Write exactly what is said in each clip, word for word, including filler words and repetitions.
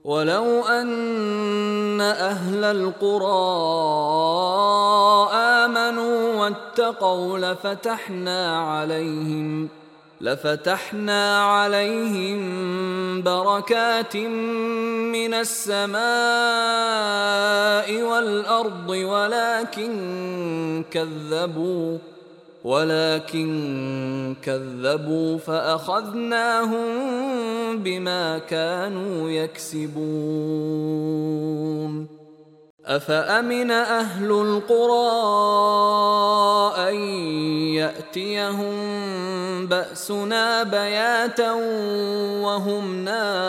ولو أن أهل القرى آمنوا واتقوا لفتحنا عليهم لفتحنا عليهم بركات من السماء والأرض ولكن كذبوا ولكن كذبوا فأخذناهم بما كانوا يكسبون. أفأمن أهل القرى أن يأتيهم بأسنا بياتا وهم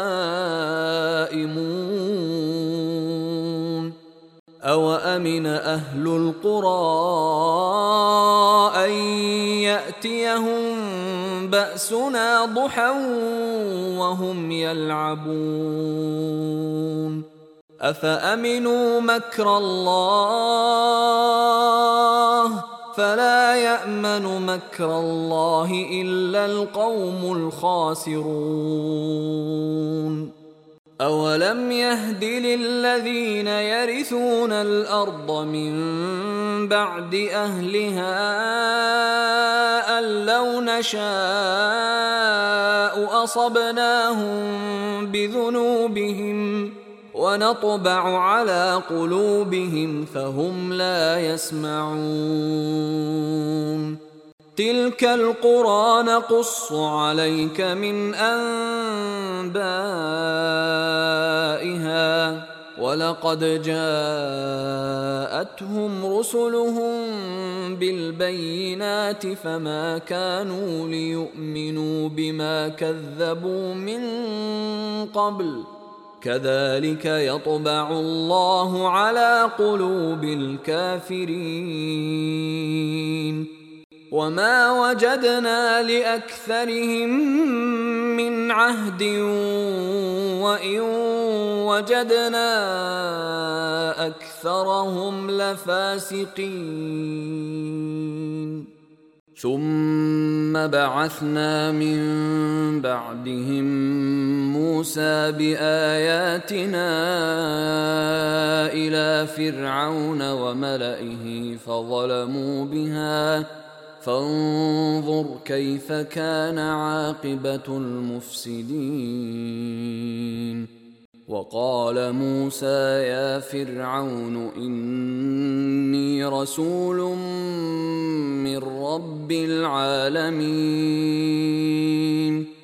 نائمون أوأمن أهل القرى أن يأتيهم بأسنا ضحى وهم يلعبون أفأمنوا مكر الله فلا يأمن مكر الله إلا القوم الخاسرون. أولم يهد للذين يرثون الأرض من بعد أهلها أن لو نشاء أصبناهم بذنوبهم ونطبع على قلوبهم فهم لا يسمعون. تلك القرى نقص عليك من أنبائها ولقد جاءتهم رسلهم بالبينات فما كانوا ليؤمنوا بما كذبوا من قبل كذلك يطبع الله على قلوب الكافرين. وما وجدنا لأكثرهم من عهد وإن وجدنا أكثرهم لفاسقين. ثم بعثنا من بعدهم موسى بآياتنا إلى فرعون وملئه فظلموا بها فانظر كيف كان عاقبة المفسدين. وقال موسى يا فرعون إني رسول من رب العالمين